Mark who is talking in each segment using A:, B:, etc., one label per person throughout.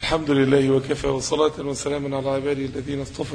A: الحمد لله وكفى وصلاة وسلاما على عباده الذين اصطفى.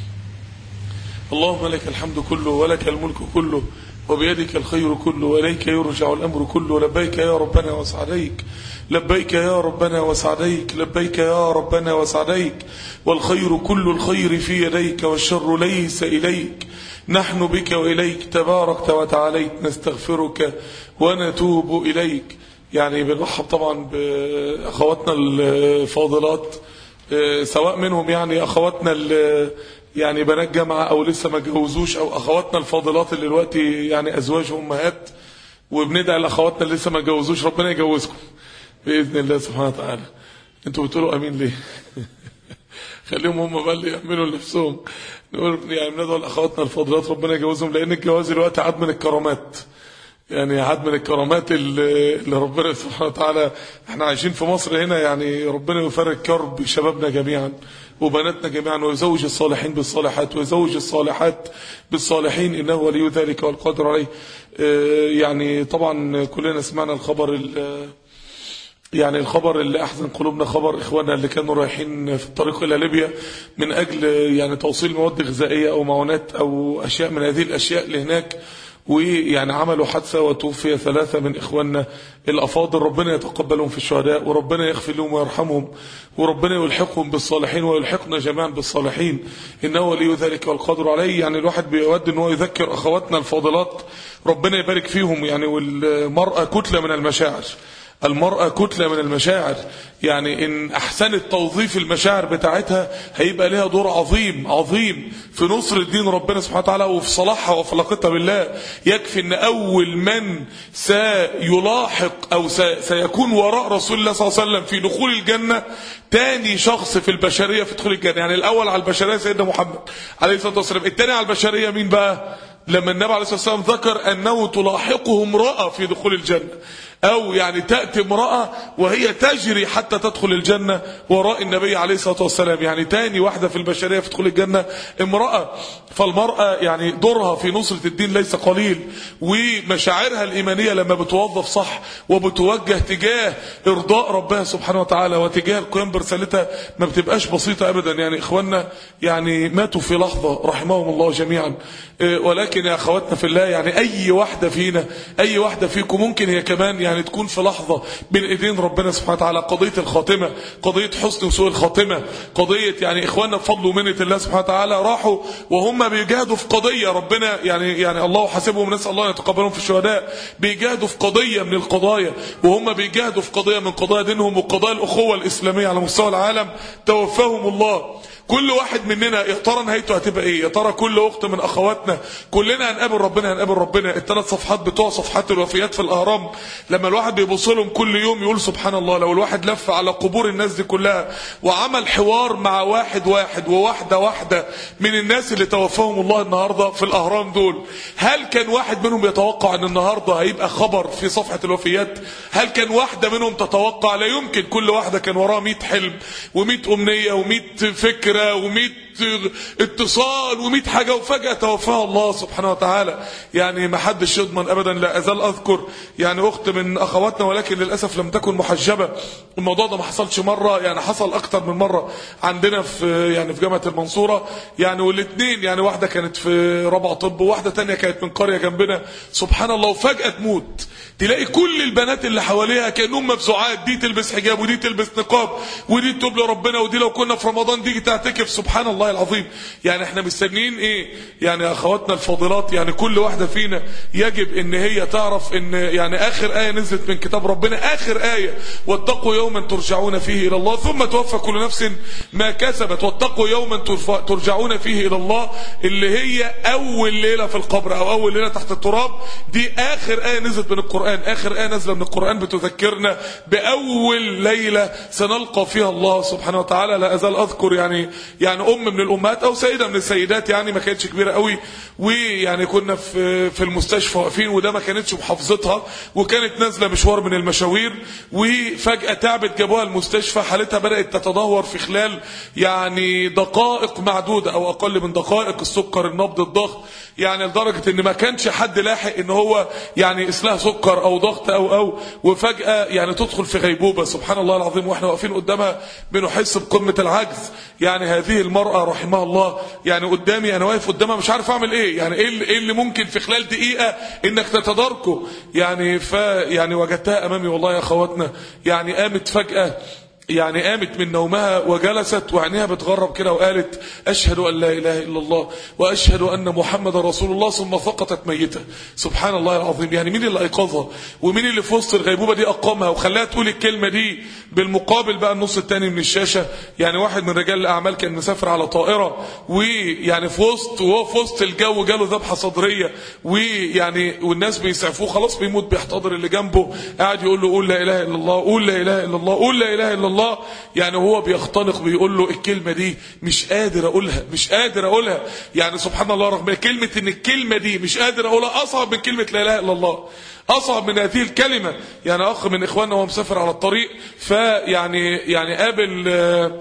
A: اللهم لك الحمد كله ولك الملك كله وبيدك الخير كله وإليك يرجع الأمر كله. لبيك يا ربنا وسعديك، لبيك يا ربنا وسعديك، لبيك يا ربنا وسعديك، والخير كل الخير في يديك والشر ليس إليك. نحن بك وإليك تباركت وتعاليت، نستغفرك ونتوب إليك. يعني بنرحب طبعا بأخواتنا الفاضلات، سواء منهم يعني أخواتنا يعني بنات جامعة أو لسه ما جوزوش، أو أخواتنا الفاضلات اللي دلوقتي يعني أزواج أمهات، وبندعي لأخواتنا اللي لسه ما جوزوش ربنا يجوزكم بإذن الله سبحانه وتعالى. انتوا بتقولوا أمين ليه؟ خليهم هم بقى اللي يعملوا لنفسهم. نقول يعني بندعو لأخواتنا الفاضلات ربنا يجوزهم، لأن الجواز دلوقتي عاد من الكرامات، يعني عاد من الكرامات اللي ربنا سبحانه وتعالى. احنا عايشين في مصر هنا، يعني ربنا يفرج كرب شبابنا جميعا وبناتنا جميعا، ويزوج الصالحين بالصالحات ويزوج الصالحات بالصالحين، إنه ولي ذلك والقادر عليه. يعني طبعا كلنا سمعنا الخبر يعني الخبر اللي أحزن قلوبنا، خبر إخواننا اللي كانوا رايحين في الطريق إلى ليبيا من أجل يعني توصيل مواد غذائية أو معونات أو أشياء من هذه الأشياء لهناك، ويعني عملوا حادثة وتوفي 3 من إخواننا الأفاضل. ربنا يتقبلهم في الشهداء، وربنا يغفر لهم ويرحمهم، وربنا يلحقهم بالصالحين ويلحقنا جميعا بالصالحين، إنه ولي ذلك والقادر عليه. يعني الواحد بيود أنه يذكر أخواتنا الفاضلات ربنا يبارك فيهم. يعني والمرأة كتلة من المشاعر، المرأة كتلة من المشاعر، يعني إن أحسنت توظيف المشاعر بتاعتها هيبقى لها دور عظيم عظيم في نصر الدين ربنا سبحانه وتعالى وفي صلاحها وفي علاقتها بالله. يكفي أن أول من سيلاحق أو سيكون وراء رسول الله صلى الله عليه وسلم في دخول الجنة تاني شخص في البشرية في دخول الجنة. يعني الأول على البشرية سيدنا محمد عليه الصلاة والسلام، التاني على البشرية مين بقى؟ لما النبي عليه الصلاة والسلام ذكر أنه تلاحقه امرأة في دخول الجنة، أو يعني تأتي امرأة وهي تجري حتى تدخل الجنة وراء النبي عليه الصلاة والسلام. يعني تاني واحدة في البشرية في دخول الجنة امرأة. فالمرأة يعني دورها في نصرة الدين ليس قليل، ومشاعرها الإيمانية لما بتوظف صح وبتوجه تجاه إرضاء ربها سبحانه وتعالى وتجاه القيام برسالتها ما بتبقاش بسيطة أبدا. يعني إخواننا يعني ماتوا في لحظة رحمهم الله جميعا. ولكن يا أخواتنا في الله، يعني أي واحدة فينا، أي واحدة فيكم ممكن هي كمان يعني تكون في لحظة بين ايدين ربنا سبحانه وتعالى. قضية الخاتمة، قضية حسن وسوء الخاتمة، قضية يعني اخواننا بفضل ومنة الله سبحانه وتعالى راحوا وهم بيجاهدوا في قضية ربنا يعني الله حاسبهم، نسأل الله يتقبلهم في الشهداء. بيجاهدوا في قضية من القضايا، وهم بيجاهدوا في قضية من قضايا دينهم وقضايا الأخوة الإسلامية على مستوى العالم. توفاهم الله. كل واحد مننا يا ترى نهايته هتبقى ايه؟ يا ترى كل اخت من اخواتنا كلنا هنقابل ربنا، هنقابل ربنا. ال3 صفحات بتوع صفحات الوفيات في الاهرام، لما الواحد بيبص لهم كل يوم يقول سبحان الله، لو الواحد لف على قبور الناس دي كلها وعمل حوار مع واحد وواحده من الناس اللي توفاهم الله النهارده في الاهرام دول، هل كان واحد منهم يتوقع ان النهارده هيبقى خبر في صفحة الوفيات؟ هل كان واحدة منهم تتوقع؟ لا يمكن. كل واحدة كان وراها 100 حلم و100 امنية و100 فكرة و100 اتصال و100 حاجة، وفجأة توفاها الله سبحانه وتعالى. يعني ما حدش يضمن ابدا. لا ازال اذكر يعني اخت من اخواتنا، ولكن للاسف لم تكن محجبة. الموضوع ده ما حصلش مرة، يعني حصل اكتر من مرة عندنا في يعني في جامعة المنصورة. يعني والاثنين، يعني واحدة كانت في رابعة طب وواحدة تانية كانت من قرية جنبنا. سبحان الله. وفجأة تموت، تلاقي كل البنات اللي حواليها كأنهم مفزوعات، دي تلبس حجاب ودي تلبس نقاب ودي تتوب لربنا ودي لو كنا في رمضان دي تعتكف. سبحان الله العظيم. يعني احنا مستنيين ايه؟ يعني اخواتنا الفاضلات، يعني كل واحدة فينا يجب ان هي تعرف ان يعني اخر آية نزلت من كتاب ربنا، اخر آية، واتقوا يوما ترجعون فيه الى الله ثم توفى كل نفس ما كسبت. واتقوا يوما ترجعون فيه الى الله، اللي هي اول ليلة في القبر او اول ليلة تحت التراب. دي اخر آية نزلت من القرآن، اخر آية نزل من القرآن بتذكرنا باول ليلة سنلقى فيها الله سبحانه وتعالى. لا ازال اذكر يعني ام من من الامهات او سيده من السيدات، يعني ما كانتش كبيره قوي، ويعني كنا في المستشفى واقفين، وده ما كانتش محافظتها، وكانت نازله مشوار من المشاوير، وفجاه تعبت، جابوها المستشفى، حالتها بدات تتدهور في خلال يعني دقائق معدوده او اقل من دقائق، السكر، النبض، الضغط، يعني لدرجه ان ما كانش حد لاحق ان هو يعني يقيس لها سكر او ضغط او وفجاه يعني تدخل في غيبوبه. سبحان الله العظيم، واحنا واقفين قدامها بنحس بقمه العجز. يعني هذه المراه رحمها الله، يعني قدامي انا واقف قدامها مش عارف اعمل ايه، يعني ايه اللي ممكن في خلال دقيقه انك تتداركه، يعني يعني وجدتها امامي والله يا اخواتنا، يعني قامت فجاه، يعني قامت من نومها وجلست وعينيها بتغرب كده وقالت أشهد أن لا إله إلا الله وأشهد أن محمد رسول الله، ثم سقطت ميتة. سبحان الله العظيم، يعني مين اللي أيقظها ومين اللي في وسط الغيبوبة دي أقامها وخلاها تقول الكلمة دي؟ بالمقابل بقى النص التاني من الشاشة، يعني واحد من رجال الأعمال كان مسافر على طائرة، ويعني وهو في وسط الجو جاله ذبحة صدرية، ويعني والناس بيسعفوه خلاص بيموت، بيحتضر اللي جنبه، قاعد يقول له قول لا إله إلا الله، قول لا إله إلا الله، قول لا إله إلا الله، يعني هو بيختنق بيقول له الكلمة دي مش قادر اقولها، مش قادر اقولها. يعني سبحان الله، رغم كلمة ان الكلمة دي مش قادر اقولها اصعب من كلمة لا اله الا الله، اصعب من هذه الكلمة. يعني اخ من اخواننا وهو مسافر على الطريق، يعني قابل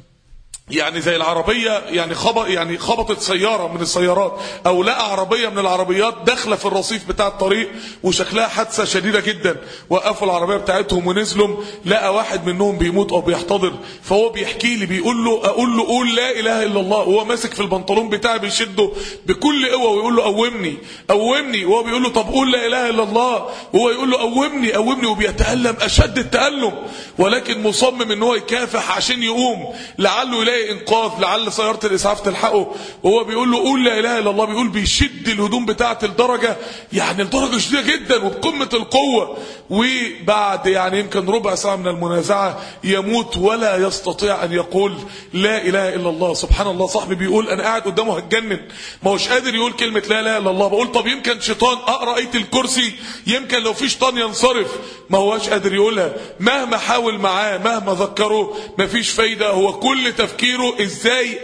A: يعني زي العربية، يعني خبطت سيارة من السيارات، او لقى عربية من العربيات داخلة في الرصيف بتاع الطريق وشكلها حادثة شديدة جدا، وقفوا العربية بتاعتهم ونزلوا، لقى واحد منهم بيموت او بيحتضر، فهو بيحكي لي بيقول له اقول له قول لا اله الا الله، وهو ماسك في البنطلون بتاعي بيشده بكل قوة ويقول له قومني قومني، وهو بيقول له طب قول لا اله الا الله، وهو يقول له قومني قومني، وبيتألم اشد التألم، ولكن مصمم ان هو يكافح عشان يقوم لعله يلاقي انقاذ، لعل سيارة الاسعاف تلحقه، وهو بيقول له قول لا اله الا الله، بيقول بيشد الهدوم بتاعه لدرجه شديده جدا وبقمه القوه، وبعد يعني يمكن ربع ساعه من المنازعه يموت ولا يستطيع ان يقول لا اله الا الله. سبحان الله، صاحبي بيقول انا قاعد قدامه هتجنن، ما هوش قادر يقول كلمه لا اله الا الله، بقول طب يمكن شيطان، اقرا ايه الكرسي يمكن لو في شيطان ينصرف، ما هوش قادر يقولها، مهما حاول معاه مهما ذكره مفيش فايده، هو كل تفكيره ازاي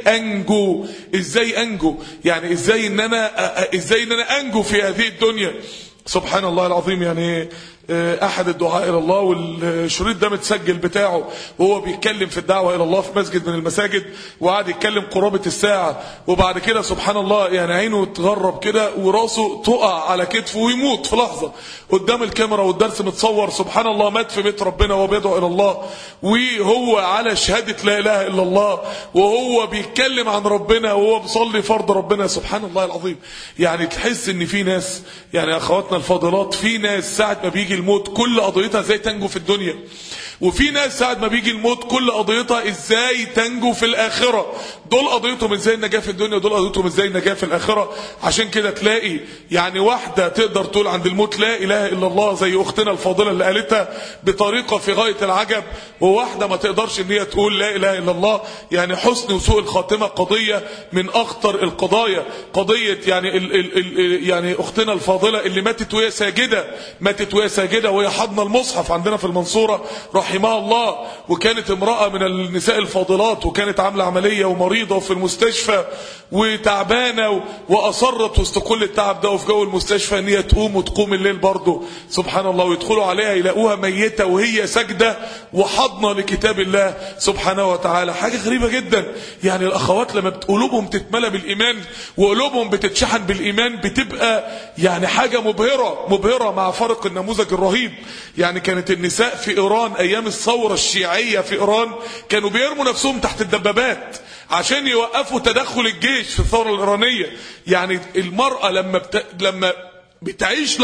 A: انجو، يعني ازاي ان انا انجو في هذه الدنيا. سبحان الله العظيم، يعني احد الدعاء الى الله، والشريط ده متسجل بتاعه وهو بيتكلم في الدعوة الى الله في مسجد من المساجد، وقعد يتكلم قرابة الساعة، وبعد كده سبحان الله يعني عينه تغرب كده وراسه تقع على كتفه ويموت في لحظة قدام الكاميرا، والدرس متصور. سبحان الله، مات في بيت ربنا وهو بيدعو الى الله، وهو على شهادة لا اله الا الله، وهو بيتكلم عن ربنا، وهو بيصلي فرض ربنا. سبحان الله العظيم، يعني تحس ان في ناس، يعني اخواتنا الفاضلات، في ناس ساعة ما بيجي الموت كل قضيتها ازاي تنجو في الدنيا، وفي ناس ساعة ما بيجي الموت كل قضيتها ازاي تنجو في الاخرة. دول قضيتهم ازاي النجاة في الدنيا، دول قضيتهم ازاي النجاة في الاخرة. عشان كده تلاقي يعني واحدة تقدر تقول عند الموت لا اله الا الله زي اختنا الفاضلة اللي قالتها بطريقة في غاية العجب، وواحدة ما تقدرش ان هي تقول لا اله الا الله. يعني حسن وسوء الخاتمة قضية من اخطر القضايا، قضية يعني اختنا الفاضلة اللي ماتت وهي ساجدة وهي حضن المصحف عندنا في المنصورة رحمها الله، وكانت امرأة من النساء الفاضلات، وكانت عاملة عملية ومريضة وفي المستشفى وتعبانة، وأصرت وسط كل التعب ده وفي جو المستشفى ان هي تقوم الليل برضه. سبحان الله، ويدخلوا عليها يلاقوها ميتة وهي ساجدة وحضنة لكتاب الله سبحانه وتعالى. حاجة غريبة جدا. يعني الأخوات لما قلوبهم تتملى بالإيمان وقلوبهم بتتشحن بالإيمان بتبقى يعني حاجة مبهرة مع فرق النموذج الرهيب. يعني كانت النساء في إيران أيام الثورة الشيعية في إيران كانوا بيرموا نفسهم تحت الدبابات عشان يوقفوا تدخل الجيش في الثورة الإيرانية. يعني المرأة لما بتعيش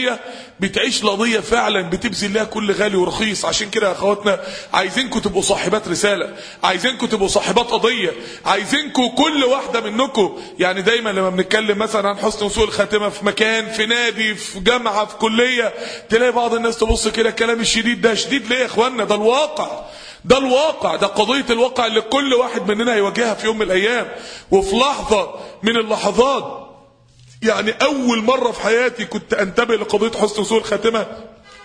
A: لقضية فعلا بتبذل لها كل غالي ورخيص. عشان كده يا اخواتنا عايزينكم تبقوا صاحبات رسالة، عايزينكم تبقوا صاحبات قضية، عايزينكم كل واحدة منكم. يعني دايما لما بنتكلم مثلا عن حسن وسوء الخاتمة في مكان، في نادي، في جامعة، في كلية، تلاقي بعض الناس تبص كده الكلام الشديد ده شديد ليه يا اخوانا؟ ده الواقع، ده قضية الواقع اللي كل واحد مننا هيواجهها في يوم من الايام وفي لحظة من اللحظات. يعني اول مرة في حياتي كنت انتبه لقضية حسن وسوء الخاتمة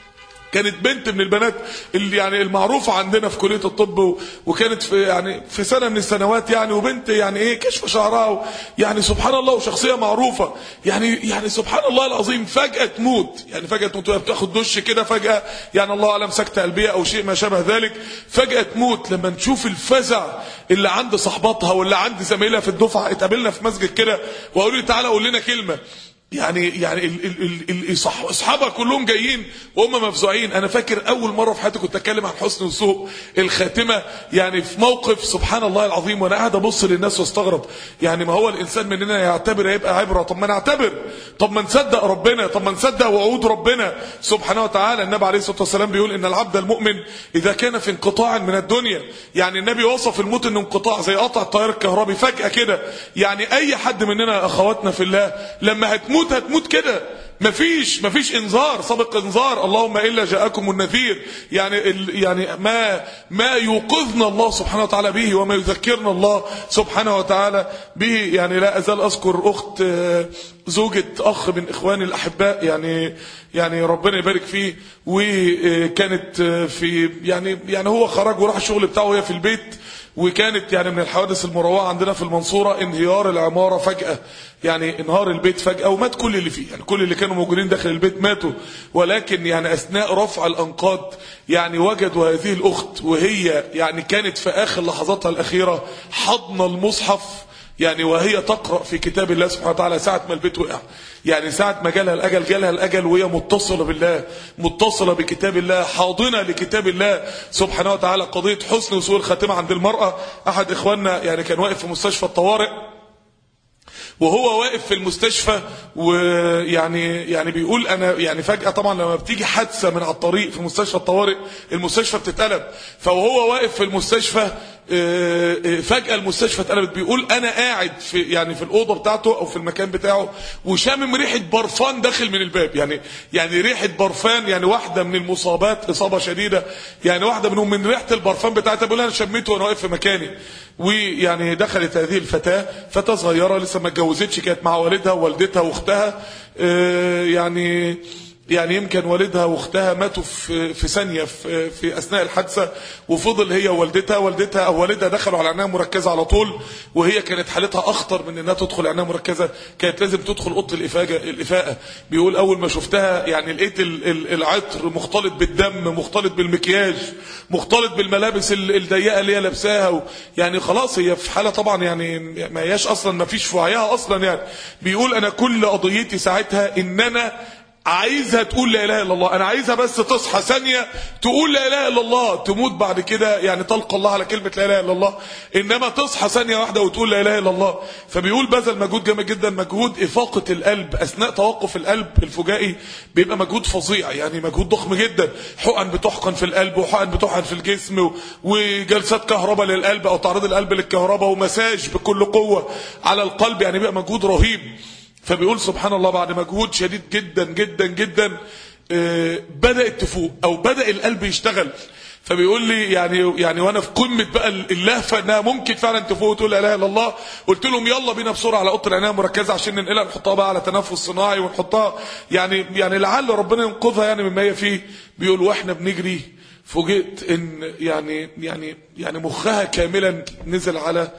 A: كانت بنت من البنات اللي يعني المعروفة عندنا في كلية الطب، وكانت في يعني في سنة من السنوات يعني، وبنت يعني ايه كشف شعرها يعني سبحان الله، وشخصية معروفة يعني سبحان الله العظيم، فجأة تموت. يعني فجأة تموت وهي بتاخد دش كده فجأة، يعني الله اعلم سكتة قلبية او شيء ما شابه ذلك، فجأة تموت. لما نشوف الفزع اللي عند صحباتها واللي عند زميلها في الدفعة، اتقابلنا في مسجد كده وقالوا لي تعالى قول لنا كلمة، يعني اصحابها كلهم جايين وهم مفزوعين. انا فاكر اول مره في حياتي كنت اتكلم عن حسن وسوء الخاتمه، يعني في موقف سبحان الله العظيم، وانا قاعد ابص للناس واستغرب. يعني ما هو الانسان مننا يعتبر يبقى عبره، طب ما نعتبر، طب ما نصدق ربنا، طب ما نصدق وعود ربنا سبحانه وتعالى. النبي عليه الصلاه والسلام بيقول ان العبد المؤمن اذا كان في انقطاع من الدنيا، يعني النبي وصف الموت انه انقطاع زي قطع التيار الكهربي فجاه كده. يعني اي حد مننا اخواتنا في الله لما هتموت كده، مفيش انذار سابق انذار، اللهم الا جاءكم النذير. يعني ما يوقظنا الله سبحانه وتعالى به وما يذكرنا الله سبحانه وتعالى به. يعني لا ازال اذكر اخت زوجة اخ من اخواني الاحباء، يعني ربنا يبارك فيه، وكانت في يعني هو خرج وراح الشغل بتاعه وهي في البيت، وكانت يعني من الحوادث المروعة عندنا في المنصورة انهيار العمارة فجأة، يعني انهار البيت فجأة ومات كل اللي فيه، يعني كل اللي كانوا موجودين داخل البيت ماتوا. ولكن يعني اثناء رفع الانقاض يعني وجدوا هذه الاخت وهي يعني كانت في اخر لحظاتها الاخيرة حضن المصحف، يعني وهي تقرأ في كتاب الله سبحانه وتعالى ساعة ما البيت وقع. يعني ساعة ما جالها الأجل وهي متصلة بالله، متصلة بكتاب الله، حاضنة لكتاب الله سبحانه وتعالى. قضية حسن وسوء الخاتمة عند المرأة، أحد إخواننا يعني كان واقف في مستشفى الطوارئ، وهو واقف في المستشفى ويعني بيقول انا يعني فجأة طبعا لما بتيجي حادثة من على الطريق في مستشفى الطوارئ المستشفى بتتقلب، فوهو واقف في المستشفى فجأة المستشفى اتقلبت. بيقول انا قاعد في يعني في الأوضة بتاعته او في المكان بتاعه وشامم ريحة برفان داخل من الباب، يعني ريحة برفان، يعني واحدة من المصابات اصابة شديدة، يعني واحدة منهم من ريحة البرفان بتاعتها بيقول انا شميته وانا واقف في مكاني. ويعني دخلت هذه فتاة صغيرة لسه ما اتجوزتش، كانت مع والدها ووالدتها واختها، يعني يمكن والدها واختها ماتوا في ثانية في اثناء الحادثة، وفضل هي والدتها او والدها دخلوا على عناية مركزة على طول، وهي كانت حالتها اخطر من انها تدخل عناية مركزة، كانت لازم تدخل اوضه الافاقة. بيقول اول ما شفتها يعني لقيت العطر مختلط بالدم، مختلط بالمكياج، مختلط بالملابس الضيقة اللي هي لابساها، يعني خلاص هي في حالة طبعا يعني ما هياش اصلا، ما فيش في وعيها اصلا. يعني بيقول انا كل قضيتي ساعتها ان انا عايزها تقول لا اله الا الله، انا عايزها بس تصحى ثانيه تقول لا اله الا الله، تموت بعد كده يعني تلقى الله على كلمه لا اله الا الله، انما تصحى ثانيه واحده وتقول لا اله الا الله. فبيقول بذل مجهود جامد جدا، مجهود افاقه القلب اثناء توقف القلب الفجائي، بيبقى مجهود فظيع، يعني مجهود ضخم جدا، حقن بتحقن في القلب وحقن بتحقن في الجسم وجلسات كهرباء للقلب او تعريض القلب للكهرباء ومساج بكل قوه على القلب، يعني بيبقى مجهود رهيب. فبيقول سبحان الله بعد مجهود شديد جدا جدا جدا بدأت تفوق او بدأ القلب يشتغل. فبيقول لي يعني وانا في قمه بقى اللهفه انها ممكن فعلا تفوق وتقول لا اله الا الله، قلت لهم يلا بينا بسرعه على اوضه العنايه المركزه عشان ننقلها نحطها بقى على تنفس صناعي ونحطها يعني لعل ربنا ينقذها يعني مما هي فيه. بيقول واحنا بنجري فوجئت ان يعني مخها كاملا نزل على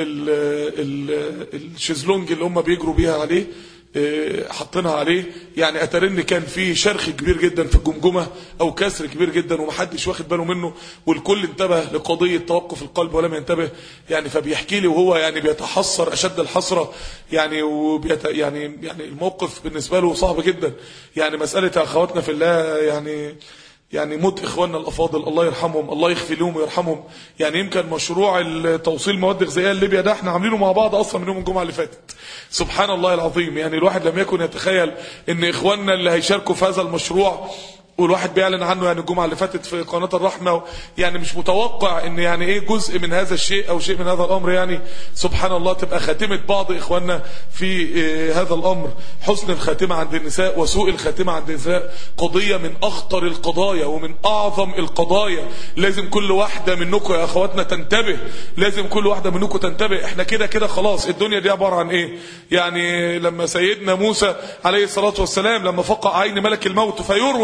A: الشيزلونج اللي هم بيجروا بيها عليه، حطينها عليه. يعني اترن كان في شرخ كبير جدا في الجمجمه او كسر كبير جدا ومحدش واخد باله منه، والكل انتبه لقضيه توقف القلب ولم ينتبه. يعني فبيحكي لي وهو يعني بيتحسر اشد الحسره، يعني يعني الموقف بالنسبه له صعب جدا. يعني مساله اخواتنا في الله يعني موت اخواننا الافاضل الله يرحمهم، الله يغفر لهم ويرحمهم. يعني يمكن مشروع توصيل مواد غذائيه لليبيا ده احنا عاملينه مع بعض اصلا من يوم الجمعه اللي فاتت. سبحان الله العظيم، يعني الواحد لم يكن يتخيل ان اخواننا اللي هيشاركوا في هذا المشروع، والواحد بيعلن عنه يعني الجمعه اللي فاتت في قناه الرحمه، يعني مش متوقع ان يعني ايه جزء من هذا الشيء او شيء من هذا الامر، يعني سبحان الله تبقى خاتمه بعض اخواننا في هذا الامر. حسن الخاتمه عند النساء وسوء الخاتمه عند النساء قضيه من اخطر القضايا ومن اعظم القضايا. لازم كل واحده منكم يا اخواتنا تنتبه، لازم كل واحده منكم تنتبه. احنا كده خلاص الدنيا دي عباره عن ايه؟ يعني لما سيدنا موسى عليه الصلاه والسلام لما فقع عين ملك الموت فيروى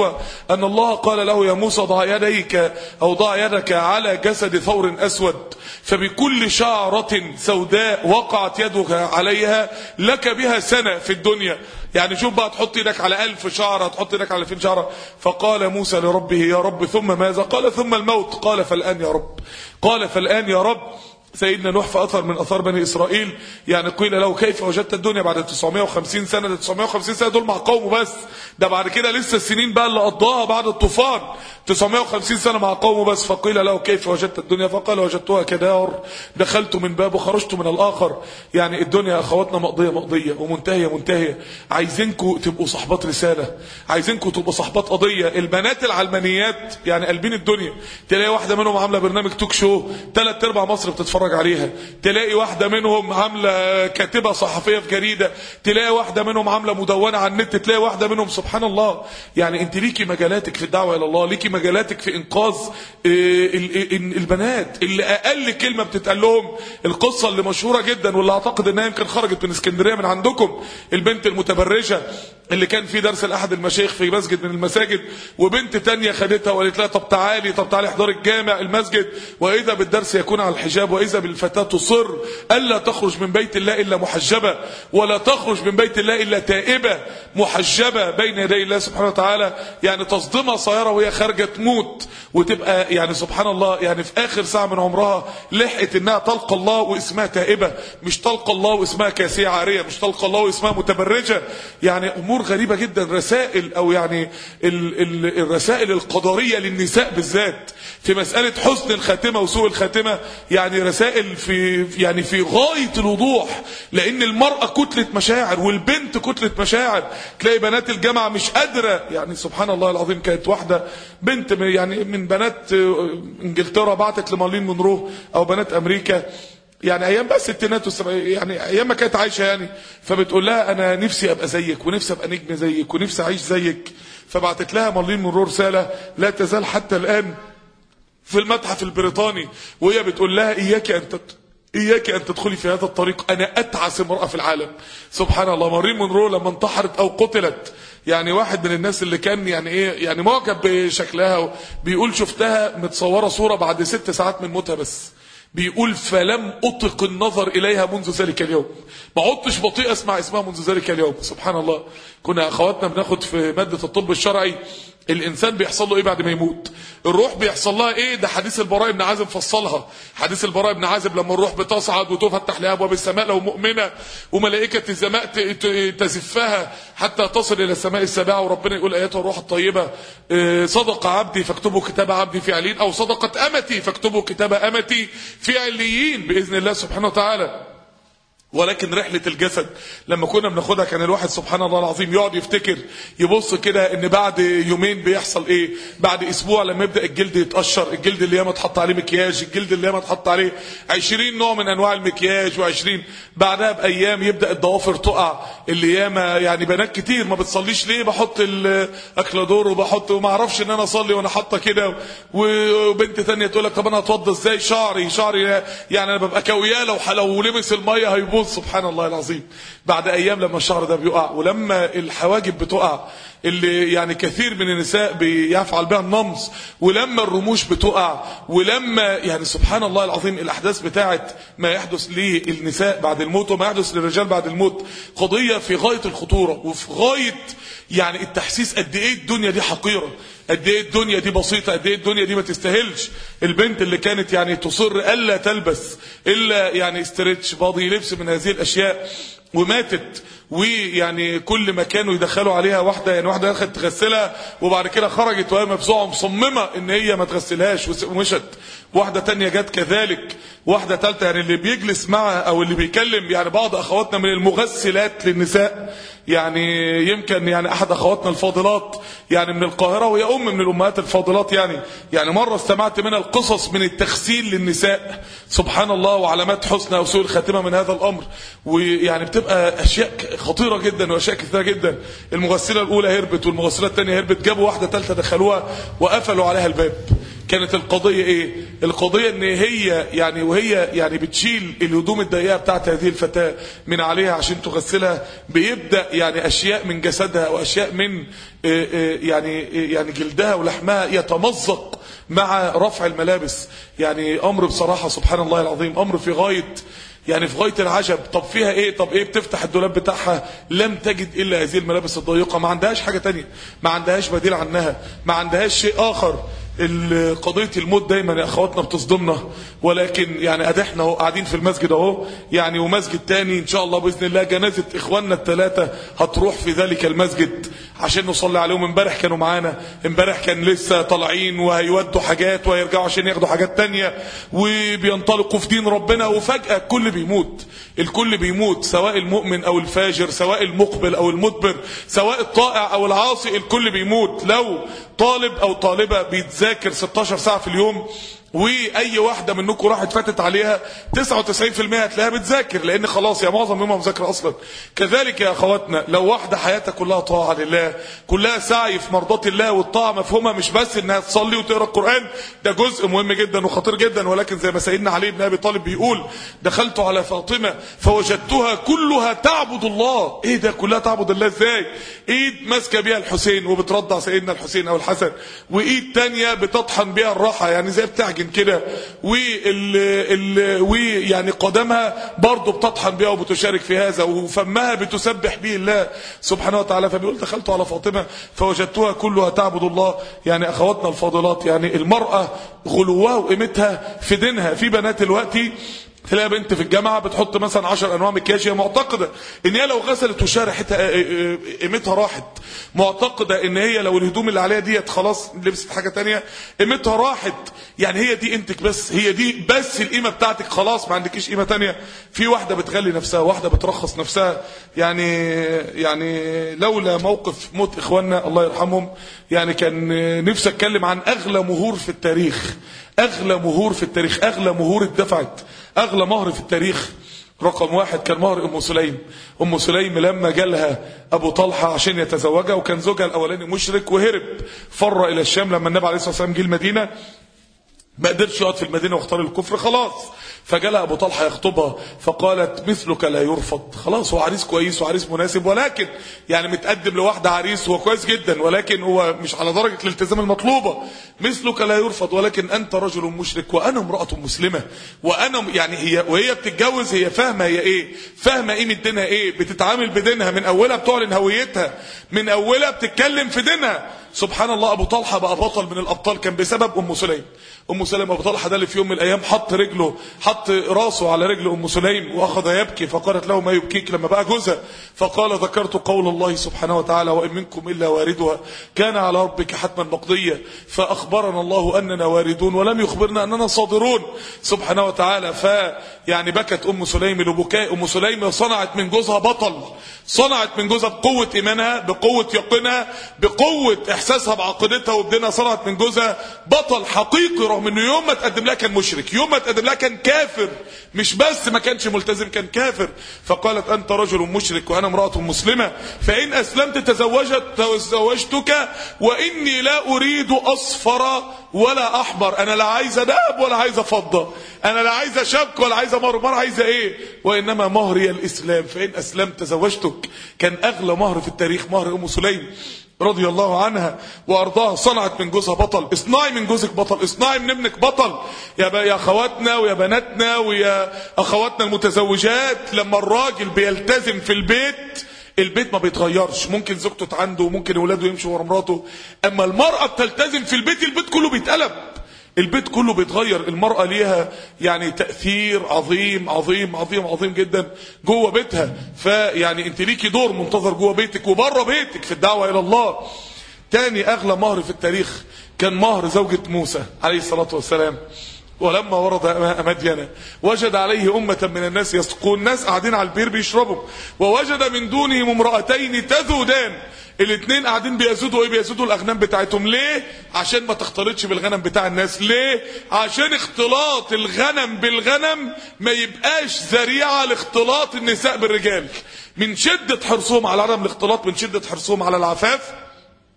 A: أن الله قال له يا موسى ضع يديك أو ضع يدك على جسد ثور أسود، فبكل شعرة سوداء وقعت يدك عليها لك بها سنة في الدنيا. يعني شوف بقى، تحط يدك على 1000 شعرة، تحط يدك على 2000 شعرة. فقال موسى لربه يا رب ثم ماذا؟ قال ثم الموت. قال فالآن يا رب. قال فالآن يا رب. سيدنا نوح في أثر من أثار بني إسرائيل يعني قيل له كيف وجدت الدنيا بعد 950 سنة؟ ده 950 سنة دول مع قومه بس، ده بعد كده لسه السنين بقى اللي قضاها بعد الطوفان، 950 سنة مع قومه بس. فقيل له كيف وجدت الدنيا؟ فقال وجدتها كدار دخلت من باب وخرجت من الآخر. يعني الدنيا أخواتنا مقضية ومنتهية. عايزينكم تبقوا صحبات رسالة، عايزينكم تبقوا صحبات قضية. البنات العلمانيات يعني قلبين الدنيا، تلاقي واحدة منهم عاملة برنامج توك شو 3/4 مصر بتتفرج عليها، تلاقي واحدة منهم عاملة كاتبة صحفية في جريدة، تلاقي واحدة منهم عاملة مدونة على النت، تلاقي واحدة منهم سبحان الله. يعني انت ليكي مجالاتك في الدعوة الى الله، ليكي مجالاتك في انقاذ البنات اللي اقل كلمة بتتقال لهم. القصة اللي مشهورة جدا واللي اعتقد انها يمكن خرجت من اسكندرية من عندكم، البنت المتبرجة اللي كان في درس لاحد المشايخ في مسجد من المساجد، وبنت تانية خدتها وقالت لها طب تعالي احضري الجامع المسجد، واذا بالدرس يكون على الحجاب، واذا بالفتاة تصر الا تخرج من بيت الله الا محجبة، ولا تخرج من بيت الله الا تائبة محجبة بين يدي الله سبحانه وتعالى. يعني تصدمها صغيرة وهي خارجة تموت، وتبقى يعني سبحان الله يعني في اخر ساعة من عمرها لحقت انها تلقى الله واسمها تائبة، مش تلقى الله واسمها كاسية عارية، مش تلقى الله واسمها متبرجة. يعني امور غريبة جدا، رسائل او يعني الرسائل القدرية للنساء بالذات في مسألة حسن الخاتمة وسوء الخاتمة. يعني رسائل في غاية الوضوح، لان المرأة كتلة مشاعر والبنت كتلة مشاعر. تلاقي بنات الجامعة مش قادرة، يعني سبحان الله العظيم. كانت واحدة بنت يعني من بنات انجلترا بعتت لمارلين مونرو او بنات امريكا، يعني ايام بقى الستينات والسبعينات، يعني ايام ما كانت عايشه يعني، فبتقول لها انا نفسي ابقى زيك ونفسي ابقى نجم زيك ونفسي اعيش زيك. فبعتت لها مارلين مونرو رساله لا تزال حتى الان في المتحف البريطاني، وهي بتقول لها اياك ان تدخلي في هذا الطريق، انا اتعس امراه في العالم. سبحان الله. مارلين مونرو لما انتحرت او قتلت، يعني واحد من الناس اللي كان يعني يعني معجب بشكلها بيقول شفتها متصوره صوره بعد 6 ساعات من موتها بس، بيقول فلم أطق النظر إليها منذ ذلك اليوم، ما عدتش بطيء أسمع اسمها منذ ذلك اليوم. سبحان الله. كنا أخواتنا بناخد في مادة الطب الشرعي الإنسان بيحصل له إيه بعد ما يموت، الروح بيحصل لها إيه. ده حديث البراء بن عازب فصلها. حديث البراء بن عازب لما الروح بتصعد وتفتح لها أبواب السماء لو مؤمنة، وملائكة السماء تزفها حتى تصل إلى السماء السابعة، وربنا يقول آياتها الروح الطيبة صدق عبدي فاكتبوا كتاب عبدي في عليين، أو صدقت أمتي فاكتبوا كتاب أمتي في عليين بإذن الله سبحانه وتعالى. ولكن رحلة الجسد لما كنا بناخدها كان الواحد سبحان الله العظيم يقعد يفتكر، يبص كده ان بعد يومين بيحصل ايه، بعد اسبوع لما يبدأ الجلد يتقشر، الجلد اللي ياما اتحط عليه مكياج، الجلد اللي ياما اتحط عليه 20 نوع من انواع المكياج، و20 بعدها بايام يبدأ الضوافر تقع، اللي ياما يعني بنات كتير ما بتصليش ليه، بحط الاكلادور وبحط وما اعرفش ان انا اصلي وانا حاطه كده، وبنت ثانيه تقول لك طب انا هتوضى ازاي، شعري يعني انا ببقى كوياه لو لمس الميه هيبوظ. سبحان الله العظيم. بعد ايام لما الشعر ده بيقع، ولما الحواجب بتقع اللي يعني كثير من النساء بيفعل بها النمص، ولما الرموش بتقع، ولما يعني سبحان الله العظيم الاحداث بتاعت ما يحدث للنساء بعد الموت وما يحدث للرجال بعد الموت، قضية في غاية الخطورة وفي غاية يعني التحسيس قد ايه الدنيا دي حقيرة، قد ايه الدنيا دي بسيطة، قد ايه الدنيا دي ما تستاهلش. البنت اللي كانت يعني تصر الا تلبس الا يعني استرتش باضي لبس من هذه الاشياء وماتت، ويعني كل ما كانوا يدخلوا عليها واحدة، يعني واحدة دخلت تغسلها وبعد كده خرجت وهي مفزوعة مصممة ان هي ما تغسلهاش ومشت، واحدة تانية جت كذلك، واحدة تالتة يعني اللي بيجلس معها او اللي بيكلم يعني بعض اخواتنا من المغسلات للنساء، يعني يمكن يعني احد اخواتنا الفاضلات يعني من القاهرة وهي ام من الامهات الفاضلات، يعني مرة استمعت منها القصص من التغسيل للنساء سبحان الله، وعلامات حسن او سوء الخاتمة من هذا الامر، ويعني بتبقى اشياء خطيرة جدا واشياء كثيرة جدا. المغسلة الاولى هربت والمغسلة الثانية هربت، جابوا واحدة ثالثة دخلوها وقفلوا عليها الباب، كانت القضية ايه؟ القضية ان هي يعني وهي يعني بتشيل الهدوم الضيقة بتاعت هذه الفتاة من عليها عشان تغسلها، بيبدأ يعني اشياء من جسدها واشياء من يعني جلدها ولحمها يتمزق مع رفع الملابس. يعني امر بصراحة سبحان الله العظيم، امر في غاية العجب. طب فيها ايه؟ طب ايه؟ بتفتح الدولاب بتاعها لم تجد الا هذه الملابس الضيقة، ما عندهاش حاجة تانية، ما عندهاش بديل عنها، ما عندهاش شيء اخر. قضية الموت دايما يا اخواتنا بتصدمنا، ولكن يعني ادحنا اهو قاعدين في المسجد اهو يعني، ومسجد تاني ان شاء الله باذن الله جنازة اخواننا الثلاثة هتروح في ذلك المسجد عشان نصلي عليهم. امبارح كانوا معانا، امبارح كان لسه طالعين وهيودوا حاجات وهيرجعوا عشان ياخدوا حاجات تانية وبينطلقوا في دين ربنا، وفجأة الكل بيموت. الكل بيموت، سواء المؤمن او الفاجر، سواء المقبل او المدبر، سواء الطائع او العاصي، الكل بيموت. لو طالب او طالبة بيتذاكر 16 ساعة في اليوم واي واحدة منكم راحت فاتت عليها 99% هتلاقيها بتذاكر، لان خلاص يا معظم يومها مذاكره اصلا. كذلك يا اخواتنا لو واحدة حياتها كلها طاعة لله، كلها سعي في مرضات الله، والطاعة مفهومها مش بس انها تصلي وتقرا القرآن، ده جزء مهم جدا وخطير جدا، ولكن زي ما سيدنا علي بن ابي طالب بيقول: دخلت على فاطمة فوجدتها كلها تعبد الله. ايه ده؟ كلها تعبد الله ازاي؟ ايد ماسكه بيها الحسين وبترضع سيدنا الحسين او الحسن، وايد تانية بتطحن بيها الراحة يعني زي بتعجن كده، ويعني قدمها برضه بتطحن بها وبتشارك في هذا، وفمها بتسبح به الله سبحانه وتعالى. فبيقول: دخلت على فاطمة فوجدتها كلها تعبد الله. يعني اخواتنا الفاضلات، يعني المرأة غلوها وقيمتها في دينها. في بنات دلوقتي تلاقي بنت في الجامعة بتحط مثلا 10 انواع مكياج، هي معتقدة ان هي لو غسلت وشها ريحتها قيمتها راحت، معتقدة ان هي لو الهدوم اللي عليها ديت خلاص لبست حاجة تانية قيمتها راحت. يعني هي دي قيمتك، بس هي دي بس القيمة بتاعتك، خلاص ما عندكيش قيمة تانية. في واحدة بتغلي نفسها، واحدة بترخص نفسها. يعني لولا موقف موت اخواننا الله يرحمهم، يعني كان نفسي اتكلم عن اغلى مهور في التاريخ. اغلى مهور في التاريخ، اغلى مهور اتدفعت، اغلى مهر في التاريخ. رقم واحد كان مهر ام سليم. ام سليم لما جالها ابو طلحة عشان يتزوجها، وكان زوجها الاولاني مشرك وهرب فر الى الشام، لما النبي عليه الصلاة والسلام جه المدينة ما قدرش يقعد في المدينة واختار الكفر خلاص، فجالها ابو طلحة يخطبها، فقالت: مثلك لا يرفض. خلاص هو عريس كويس وعريس مناسب، ولكن يعني متقدم لواحدة عريس هو كويس جدا، ولكن هو مش على درجة الالتزام المطلوبة. مثلك لا يرفض، ولكن انت رجل مشرك وانا امرأة مسلمة. وانا يعني وهي بتتجوز هي فاهمة هي ايه، فاهمة قيمة دينها ايه، بتتعامل بدينها من اولها، بتعلن هويتها من اولها، بتتكلم في دينها. سبحان الله، ابو طلحة بقى بطل من الابطال كان بسبب ام سليم. ام سليم، ابو طلحة ده اللي في يوم من الايام حط راسه على رجل ام سليم واخذ يبكي، فقالت له: ما يبكيك؟ لما بقى جوزها فقال: ذكرت قول الله سبحانه وتعالى: وان منكم الا واردها كان على ربك حتما مقضيا، فاخبرنا الله اننا واردون ولم يخبرنا اننا صادرون سبحانه وتعالى. فيعني بكت ام سليم لبكاء. ام سليم صنعت من جوزها بطل، صنعت من جوزها بقوة ايمانها، بقوة يقينها، بقوة احساسها بعقيدتها وبدينها، صنعت من جوزها بطل حقيقي، رغم انه يوم ما تقدم لها كان مشرك، يوم ما تقدم لها كان كافر، مش بس ما كانش ملتزم، كان كافر. فقالت: انت رجل مشرك وانا امرأة مسلمة، فان اسلمت تزوجتك، واني لا اريد اصفر ولا احمر. انا لا عايزه ذهب ولا عايزه فضه، انا لا عايزه شبك ولا عايزه مهر عايزه ايه؟ وانما مهري الاسلام، فان اسلمت تزوجتك. كان اغلى مهر في التاريخ مهر ام سليم رضي الله عنها وارضاها. صنعت من جوزها بطل. اصنعي من جوزك بطل، اصنعي من ابنك بطل. يا اخواتنا ويا بناتنا ويا اخواتنا المتزوجات، لما الراجل بيلتزم في البيت ما بيتغيرش. ممكن زوجته عنده وممكن اولاده يمشوا ورا مراته، اما المرأة بتلتزم في البيت كله بيتقلب، البيت كله بيتغير. المرأة ليها يعني تأثير عظيم عظيم عظيم عظيم جدا جوه بيتها. فيعني انت ليكي دور منتظر جوه بيتك وبره بيتك في الدعوة الى الله. تاني اغلى مهر في التاريخ كان مهر زوجة موسى عليه الصلاة والسلام. ولما ورد ماء مدين وجد عليه أمة من الناس يسقون، ناس قاعدين على البير بيشربوا، ووجد من دونهم امرأتين تذودان. الاثنين قاعدين بيزودوا ايه؟ بيزودوا الاغنام بتاعتهم. ليه؟ عشان ما تختلطش بالغنم بتاع الناس. ليه؟ عشان اختلاط الغنم بالغنم ما يبقاش ذريعة لاختلاط النساء بالرجال. من شدة حرصهم على عدم الاختلاط، من شدة حرصهم على العفاف،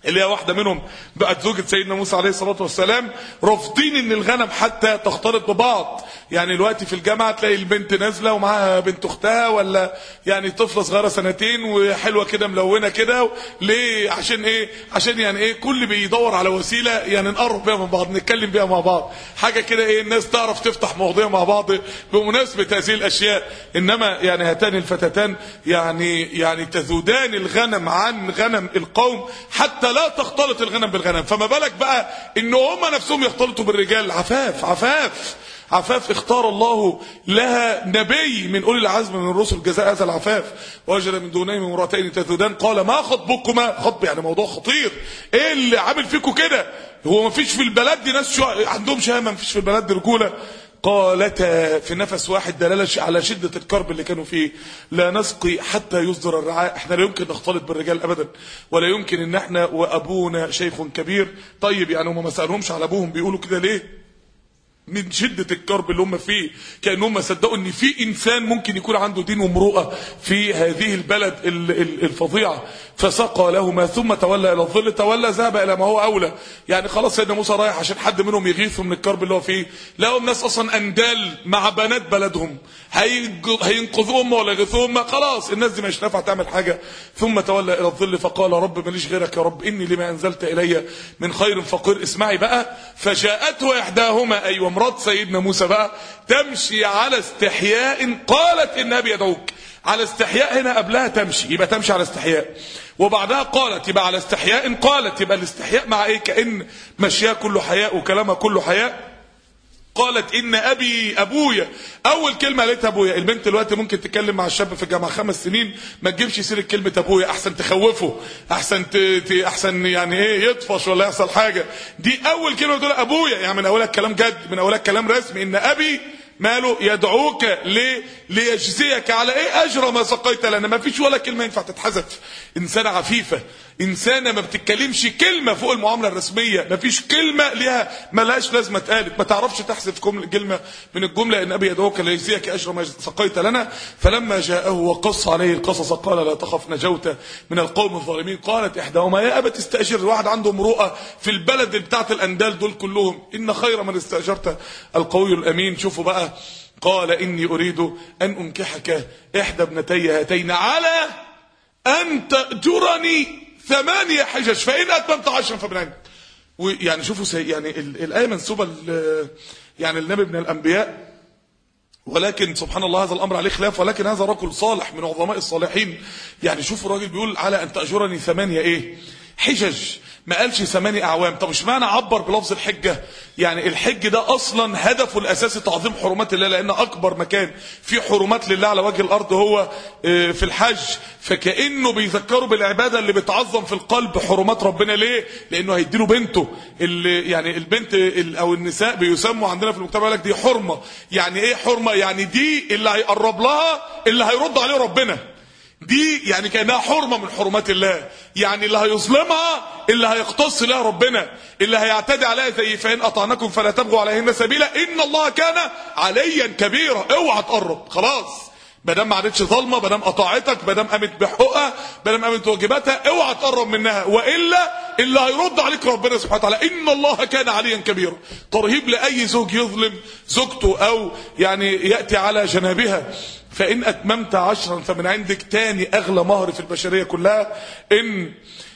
A: اللي هي واحدة منهم بقت زوجة سيدنا موسى عليه الصلاة والسلام، رافضين ان الغنم حتى تختلط ببعض. يعني دلوقتي في الجامعة تلاقي البنت نازلة ومعاها بنت اختها، ولا يعني طفلة صغيرة سنتين وحلوة كده ملونة كده. ليه؟ عشان ايه؟ عشان يعني ايه؟ كل بيدور على وسيلة يعني نقرب بيها من بعض، نتكلم بيها مع بعض، حاجة كده ايه الناس تعرف تفتح مواضيع مع بعض بمناسبة هذه الاشياء. انما يعني هاتان الفتاتان يعني تذودان الغنم عن غنم القوم حتى لا تختلط الغنم بالغنم، فما بالك بقى ان هم نفسهم يختلطوا بالرجال. عفاف عفاف عفاف اختار الله لها نبي من اولي العزم من الرسل جزاء هذا العفاف. وجد من دونهم امرأتين تذودان قال ما خطبكما؟ خطب يعني موضوع خطير، ايه اللي عامل فيكم كده؟ هو ما فيش في البلد دي ناس عندهم شهامه؟ ما فيش في البلد دي رجوله؟ قالتا في نفس واحد دلاله على شده الكرب اللي كانوا فيه، لا نسقي حتى يصدر الرعاء، احنا لا يمكن نختلط بالرجال ابدا، ولا يمكن ان احنا وابونا شيخ كبير. طيب يعني هم ما سالهمش على ابوهم بيقولوا كده ليه؟ من شدة الكرب اللي هم فيه، كأنهم صدقوا ان في انسان ممكن يكون عنده دين ومروءة في هذه البلد الفظيعة. فسقى لهما ثم تولى الى الظل، تولى ذهب الى ما هو اولى. يعني خلاص سيدنا موسى رايح عشان حد منهم يغيثه من الكرب اللي هو فيه، لقوا الناس اصلا اندال مع بنات بلدهم هينقذوهم ولا يغيثوهم، خلاص الناس دي مش نافعه تعمل حاجه. ثم تولى الى الظل فقال رب ماليش غيرك يا رب، اني لما انزلت الي من خير فقير. اسمعي بقى، فجاءته احداهما، ايوه مرات سيدنا موسى بقى، تمشي على استحياء قالت ان ابي يدعوك. على استحياء هنا قبلها تمشي، يبقى تمشي على استحياء، وبعدها قالت يبقى على استحياء قالت، يبقى الاستحياء مع ايه؟ كأن مشيها كله حياء وكلامها كله حياء. قالت ان ابويا، اول كلمه قالتها ابويا. البنت دلوقتي ممكن تتكلم مع الشاب في الجامعه 5 سنين ما تجيبش سيره كلمه ابويا، احسن تخوفه، احسن احسن يعني ايه يطفش ولا يحصل حاجه. دي اول كلمه تقول ابويا، يعني من اولها كلام جد، من اولها كلام رسمي. ان ابي ماله يدعوك ليجزيك على ايه؟ اجر ما سقيت لنا. ما فيش ولا كلمه ينفع تتحذف. انسانه عفيفه، انسانه ما بتتكلمش كلمه فوق المعامله الرسميه، ما فيش كلمه ليها ملهاش لازمه اتقالت، ما تعرفش تحذف كلمه من الجمله. ان ابي يدعوك ليجزيك اجر ما سقيت لنا. فلما جاءه وقص عليه القصص قال لا تخف نجوت من القوم الظالمين. قالت احداهما يا ابت استاجر، واحد عنده امرؤه في البلد بتاعت الاندال دول كلهم، ان خير من استاجرت القوي الامين. شوفوا بقى، قال اني اريد ان انكحك احدى ابنتي هاتين على ان تأجرني 8 حجج فان اتممت 10 فمن عندك. ويعني شوفوا يعني الايه منسوبه يعني النبي من الانبياء، ولكن سبحان الله هذا الامر عليه خلاف، ولكن هذا رجل صالح من عظماء الصالحين. يعني شوفوا الراجل بيقول على ان تأجرني 8 ايه؟ حجج، ما قالش 8 اعوام. طب اشمعنى عبر بلفظ الحجه؟ يعني الحج ده اصلا هدفه الاساسي تعظيم حرمات الله، لان اكبر مكان فيه حرمات لله على وجه الارض هو في الحج. فكانه بيذكروا بالعباده اللي بتعظم في القلب حرمات ربنا. ليه؟ لانه هيديله بنته، اللي يعني البنت او النساء بيسموا عندنا في المجتمع لك دي حرمه. يعني ايه حرمه؟ يعني دي اللي هيقرب لها اللي هيرد عليه ربنا، دي يعني كأنها حرمة من حرمات الله. يعني اللي هيظلمها اللي هيقتص لها ربنا، اللي هيعتدي عليها زي فإن أطعنكم فلا تبغوا عليهن سبيلا إن الله كان عليا كبيرا. اوعى تقرب، خلاص مادام ما عادتش ظالمه، مادام قطعتك، مادام قامت بحقوقها، مادام قامت بواجباتها، اوعى تقرب منها، والا اللي هيرد عليك ربنا سبحانه وتعالى. ان الله كان عليا كبيرا. ترهيب لاي زوج يظلم زوجته او يعني ياتي على جنابها. فان اتممت 10 فمن عندك. تاني اغلى مهر في البشريه كلها. ان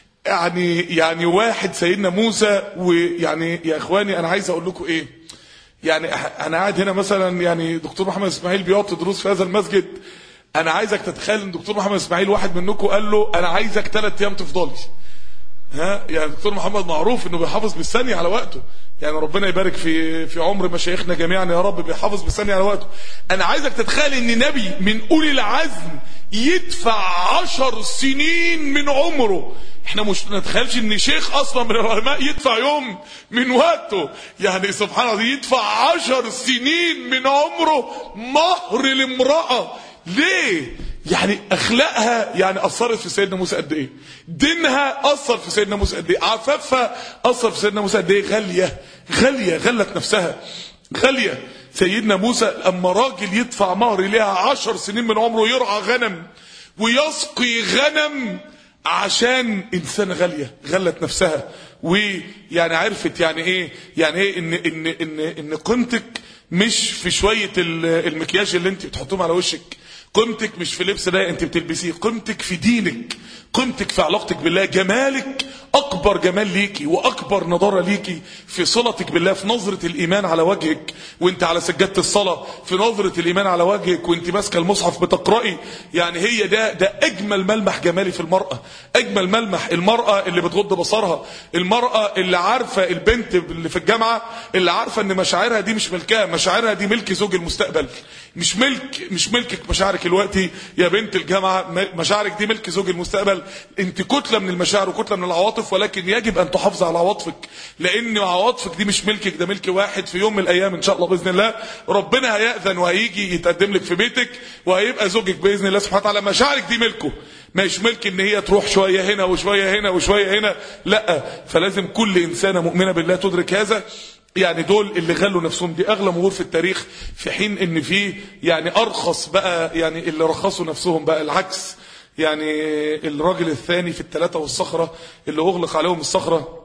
A: يعني واحد سيدنا موسى، ويعني يا اخواني انا عايز اقول لكم ايه، يعني انا قاعد هنا مثلا، يعني دكتور محمد اسماعيل بيعطي دروس في هذا المسجد. انا عايزك تتخيل ان دكتور محمد اسماعيل واحد منكم قال له انا عايزك 3 ايام تفضلي. يعني دكتور محمد معروف انه بيحافظ بالثانيه على وقته، يعني ربنا يبارك في عمر مشايخنا جميعا يا رب، بيحافظ بالثانيه على وقته. انا عايزك تتخيل ان نبي من اولي العزم يدفع 10 سنين من عمره. احنا مش نتخيلش ان شيخ اصلا من العلماء يدفع يوم من وقته، يعني سبحان الله يدفع 10 سنين من عمره مهر لامرأة. ليه؟ يعني اخلاقها يعني اثرت في سيدنا موسى قد ايه، دينها اثر في سيدنا موسى قد ايه، عفافها اثر في سيدنا موسى قد ايه. غاليه غلت نفسها غاليه. سيدنا موسى اما راجل يدفع مهر ليها 10 سنين من عمره يرعى غنم ويسقي غنم عشان انسانه غاليه غلت نفسها، ويعني عرفت يعني ايه ان قيمتك مش في شويه المكياج اللي انت بتحطهم على وشك، قيمتك مش في لبس ده انت بتلبسيه، قيمتك في دينك، قيمتك في علاقتك بالله، جمالك اكبر جمال ليكي واكبر نضاره ليكي في صلتك بالله، في نظره الايمان على وجهك وانت على سجاده الصلاه، في نظره الايمان على وجهك وانت ماسكه المصحف بتقراي. يعني هي ده اجمل ملمح جمالي في المراه، اجمل ملمح. المراه اللي بتغض بصرها، المراه اللي عارفه، البنت اللي في الجامعه اللي عارفه ان مشاعرها دي مش ملكها، مشاعرها دي ملك زوج المستقبل، مش ملكك مشاعرك دلوقتي يا بنت الجامعه، مشاعرك دي ملك زوج المستقبل. انت كتله من المشاعر وكتله من العواطف، ولكن يجب ان تحافظ على عواطفك، لان عواطفك دي مش ملكك، ده ملك واحد. في يوم من الايام ان شاء الله باذن الله ربنا هيأذن وهيجي يتقدم لك في بيتك وهيبقى زوجك باذن الله سبحانه وتعالى، مشاعرك دي ملكه، مش ملك ان هي تروح شويه هنا وشويه هنا وشويه هنا، لا. فلازم كل انسانه مؤمنه بالله تدرك هذا. يعني دول اللي غلوا نفسهم، دي اغلى مغور في التاريخ، في حين ان في يعني ارخص بقى، يعني اللي رخصوا نفسهم بقى العكس. يعني الراجل الثاني في الثلاثة والصخرة اللي اغلق عليهم الصخرة،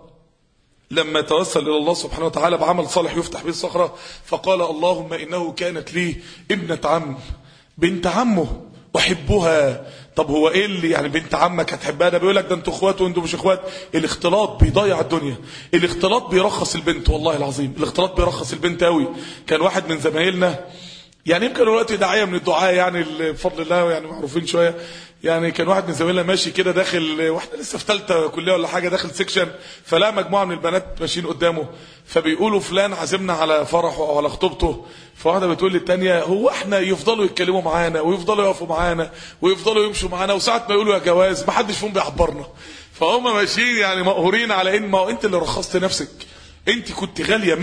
A: لما توسل الى الله سبحانه وتعالى بعمل صالح يفتح به الصخرة، فقال اللهم انه كانت لي ابنة عم، بنت عمه احبها. طب هو ايه اللي يعني بنت عمك هتحبها؟ ده بيقول لك ده انتوا اخوات وانتوا مش اخوات. الاختلاط بيضيع الدنيا، الاختلاط بيرخص البنت، والله العظيم الاختلاط بيرخص البنت قوي. كان واحد من زمايلنا، يعني يمكن دلوقتي داعيه من الدعاء يعني بفضل الله، يعني معروفين شويه. يعني كان واحد من زمايلنا ماشي كده داخل، واحده لسه في ثالثه كليه ولا حاجه، داخل سيكشن، فلقى مجموعه من البنات ماشيين قدامه، فبيقولوا فلان عازمنا على فرحه او على خطوبته. فواحده بتقول للثانيه هو احنا يفضلوا يتكلموا معانا ويفضلوا يقفوا معانا ويفضلوا يمشوا معانا، وساعه ما يقولوا يا جواز ما حدش فيهم بيعبرنا. فهم ماشيين يعني مقهورين على ان ما هو انت اللي رخصت نفسك، انت كنت غاليه،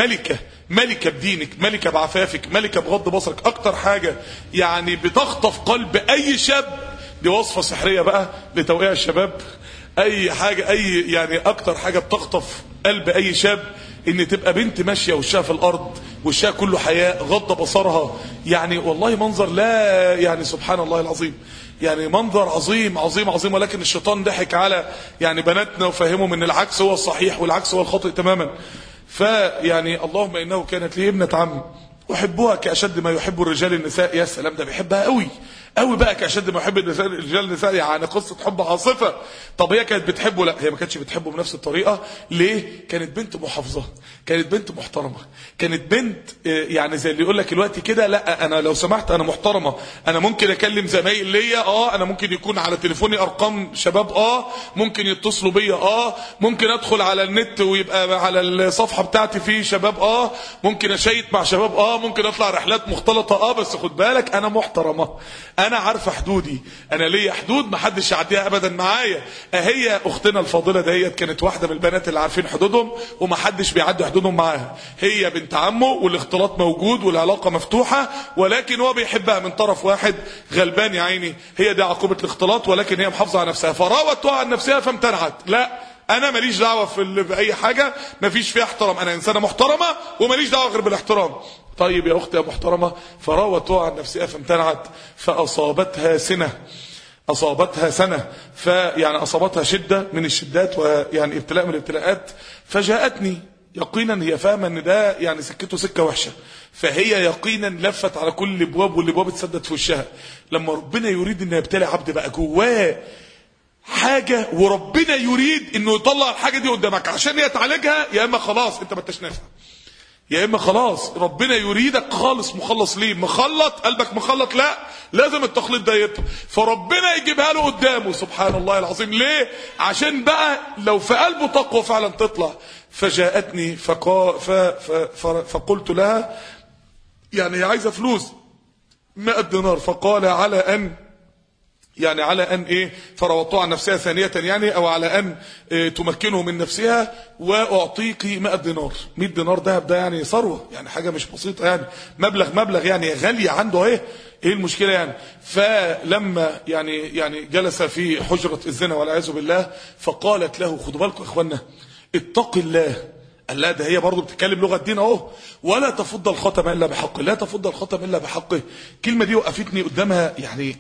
A: ملكه بدينك، ملكه بعفافك، ملكه بغض بصرك. اكتر حاجه يعني بتخطف قلب اي شاب، دي وصفه سحريه بقى لتوقيع الشباب، اي حاجه، يعني اكتر حاجه بتخطف قلب اي شاب ان تبقى بنت ماشيه وشها في الارض، وشها كله حياء، غض بصرها. يعني والله منظر لا يعني سبحان الله العظيم، يعني منظر عظيم عظيم عظيم. ولكن الشيطان ضحك على يعني بناتنا وفهمهم ان العكس هو الصحيح والعكس هو الخاطئ تماما. فيعني اللهم انه كانت لي ابنة عم احبها كاشد ما يحب الرجال النساء. يا سلام، ده بيحبها قوي قوي بقى كاشد ما يحب الرجال النساء، يعني قصه حب عاصفه. طب هي كانت بتحبه؟ لا، هي ما كانتش بتحبه بنفس الطريقه. ليه؟ كانت بنت محافظه، كانت بنت محترمه، كانت بنت يعني زي اللي يقول لك دلوقتي كده، لا انا لو سمحت انا محترمه، انا ممكن اكلم زمايل ليا، انا ممكن يكون على تليفوني ارقام شباب، ممكن يتصلوا بيا، ممكن ادخل على النت ويبقى على الصفحه بتاعتي في شباب، ممكن اشيت مع شباب، ممكن اطلع رحلات مختلطه، بس خد بالك انا محترمه، انا عارفه حدودي، انا ليا حدود ما حدش يعديها ابدا معايا. هي اختنا الفاضله ديت كانت واحده من البنات اللي عارفين حدودهم وما حدش بيعدي حدودهم معاها. هي بنت عمه والاختلاط موجود والعلاقه مفتوحه، ولكن هو بيحبها من طرف واحد غلبان يا عيني. هي دي عقوبه الاختلاط، ولكن هي محافظه على نفسها، فراوتها عن نفسها فامتنعت. لا، انا ماليش دعوه باي حاجه مفيش فيها احترام، انا انسانه محترمه وماليش دعوه غير بالاحترام. طيب يا اختي يا محترمه، فراوتها عن نفسها فامتنعت، فاصابتها سنه، فيعني اصابتها شده من الشدات ويعني ابتلاء من الابتلاءات. فجاءتني يقينا، هي فاهمه ان ده يعني سكته سكه وحشه، فهي يقينا لفت على كل الابواب والابواب اتسدت في وشها. لما ربنا يريد ان يبتلي عبد بقى جواه حاجه، وربنا يريد انه يطلع الحاجه دي قدامك عشان هي تعالجها، يا اما خلاص انت ما انتش نافع، يا اما خلاص ربنا يريدك خالص مخلص. ليه مخلط قلبك؟ مخلط لا، لازم التخليط ده يطلع، فربنا يجيبها له قدامه سبحان الله العظيم. ليه؟ عشان بقى لو في قلبه تقوى فعلا تطلع. فجاءتني فقلت لها، يعني هي عايزه فلوس 100 دينار، فقال على ان ايه، فراوضتها عن نفسها ثانية، يعني او على ان تمكنه من نفسها واعطيك 100 دينار. 100 دينار دهب ده يعني ثروه، يعني حاجه مش بسيطه، يعني مبلغ يعني غاليه عنده. ايه المشكله يعني؟ فلما يعني جلس في حجره الزنا والعياذ بالله، فقالت له، خدوا بالكم يا اخوانا، اتق الله. قال لا، ده هي برضه بتتكلم لغه الدين اهو. ولا تفض الخاتم الا بحقه، لا تفض الخاتم الا بحقه. الكلمه دي وقفتني قدامها، يعني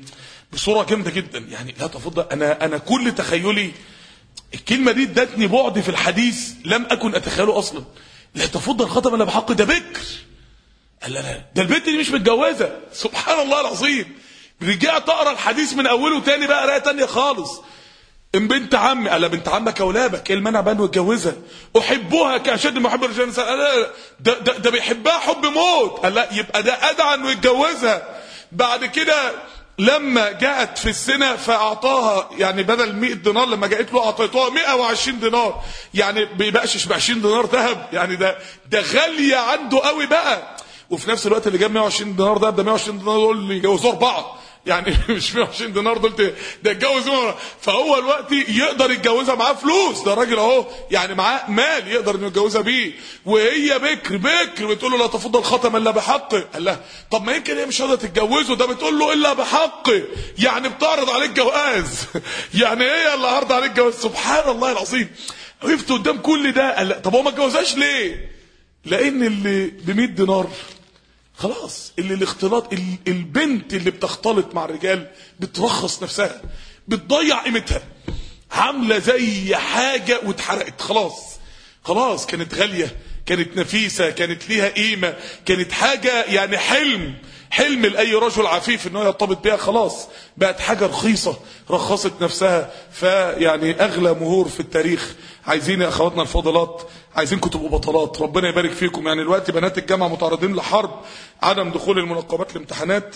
A: بصوره جامده جدا. يعني لا تفضل، انا كل تخيلي الكلمه دي ادتني بعد في الحديث لم اكن اتخيله اصلا. لا تفضل الخاتم الا بحق، ده بكر. قال لا ده البنت دي مش متجوزه. سبحان الله العظيم. رجعت اقرا الحديث من اوله تاني بقى قرايه تانيه خالص. ان بنت عمي، قال بنت عمك اولابك، ايه المانع بقى انه يتجوزها؟ احبها كاشد ما احب الرجال. لا ده بيحبها حب موت. قال لا يبقى ده ادعى انه يتجوزها. بعد كده لما جاءت في السنه فاعطاها، يعني بدل 100 دينار لما جاءت له اعطيتها 120 دينار، يعني بيبقاش ب 20 دينار ذهب، يعني ده غاليه عنده قوي بقى. وفي نفس الوقت اللي جاب 120 دينار ده 120 دينار دول اللي يجوزوا 4، يعني مش 120 دينار دول ده يتجوز. فهو الوقت يقدر يتجوزها، معاه فلوس، ده الراجل اهو يعني معاه مال يقدر انه يتجوزها بيه، وهي بكر بتقول له لا تفضل الخاتم الا بحق. قال لها طب ما يمكن هي مش قادره تتجوزه، ده بتقول له الا بحق، يعني بتعرض عليك جواز. يعني هي اللي عرض عليك جواز. سبحان الله العظيم. وقفت قدام كل ده. قال لا طب هو ما اتجوزهاش ليه؟ لان اللي ب 100 دينار خلاص، اللي الاختلاط، البنت اللي بتختلط مع الرجال بترخص نفسها، بتضيع قيمتها، عامله زي حاجه واتحرقت. خلاص كانت غاليه، كانت نفيسه، كانت ليها قيمه، كانت حاجه يعني حلم لاي رجل عفيف انه يرتبط بها. خلاص بقت حاجه رخيصه، رخصت نفسها. فيعني اغلى مهور في التاريخ. عايزين يا اخواتنا الفاضلات، عايزينكم تبقوا بطلات، ربنا يبارك فيكم. يعني دلوقتي بنات الجامعه متعرضين لحرب عدم دخول المنقبات الامتحانات،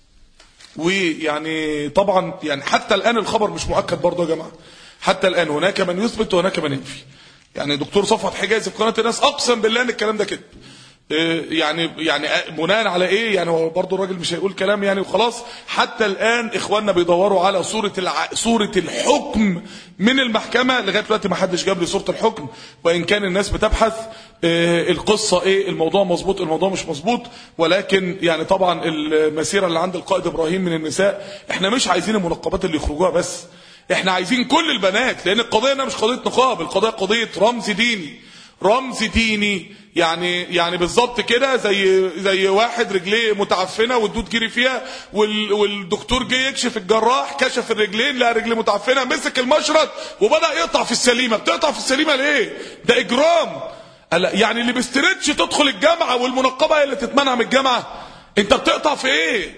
A: ويعني طبعا يعني حتى الان الخبر مش مؤكد برضه يا جماعه، حتى الان هناك من يثبت وهناك من ينفي. يعني دكتور صفوت حجازي في قناه الناس اقسم بالله ان الكلام ده كده. يعني بناء على ايه؟ يعني هو برضه الراجل مش هيقول كلام يعني وخلاص. حتى الان اخواننا بيدوروا على صورة الحكم من المحكمة. لغايه دلوقتي ما حدش جاب لي صورة الحكم، وان كان الناس بتبحث القصة ايه، الموضوع مظبوط الموضوع مش مظبوط. ولكن يعني طبعا المسيرة اللي عند القائد ابراهيم من النساء، احنا مش عايزين المنقبات اللي يخرجوها بس، احنا عايزين كل البنات. لان القضية هنا مش قضية نقاب، القضية قضية رمز ديني. يعني بالظبط كده زي واحد رجليه متعفنه والدود جري فيها، والدكتور جه يكشف، الجراح كشف الرجلين لقى رجليه متعفنه، مسك المشرط وبدا يقطع في السليمه. بتقطع في السليمه ليه؟ ده اجرام. يعني اللي بيستردش تدخل الجامعه والمنقبه هي اللي تتمنع من الجامعه. انت بتقطع في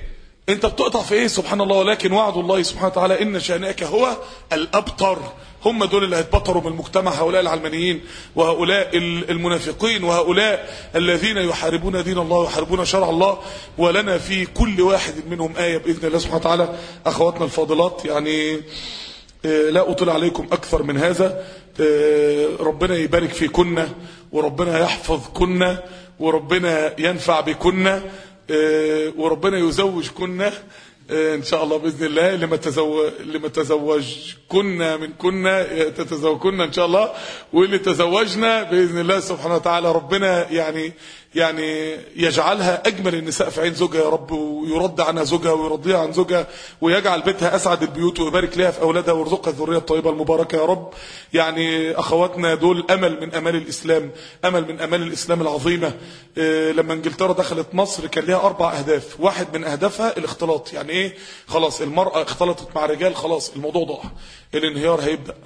A: ايه؟ سبحان الله. ولكن وعد الله سبحانه وتعالى ان شانئك هو الابتر. هم دول اللي هيتبطروا من المجتمع، هؤلاء العلمانيين وهؤلاء المنافقين وهؤلاء الذين يحاربون دين الله ويحاربون شرع الله. ولنا في كل واحد منهم آية بإذن الله سبحانه وتعالى. أخواتنا الفاضلات، يعني لا أطلع عليكم أكثر من هذا. ربنا يبارك فيكن، وربنا يحفظ كن، وربنا ينفع بكن، وربنا يزوج كن ان شاء الله باذن الله. لما تزوجكن من كنا تتزوجكن ان شاء الله، واللي تزوجنا باذن الله سبحانه وتعالى ربنا يعني يجعلها اجمل النساء في عين زوجها يا رب، ويرد عنها زوجها ويرضيها عن زوجها، ويجعل بيتها اسعد البيوت، ويبارك لها في اولادها، ويرزقها الذريه الطيبه المباركه يا رب. يعني اخواتنا دول امل من امال الاسلام، امل من امال الاسلام العظيمه. لما انجلترا دخلت مصر كان لها 4 اهداف. واحد من اهدافها الاختلاط. يعني ايه؟ خلاص المراه اختلطت مع رجال، خلاص الموضوع ضاع، الانهيار هيبدا.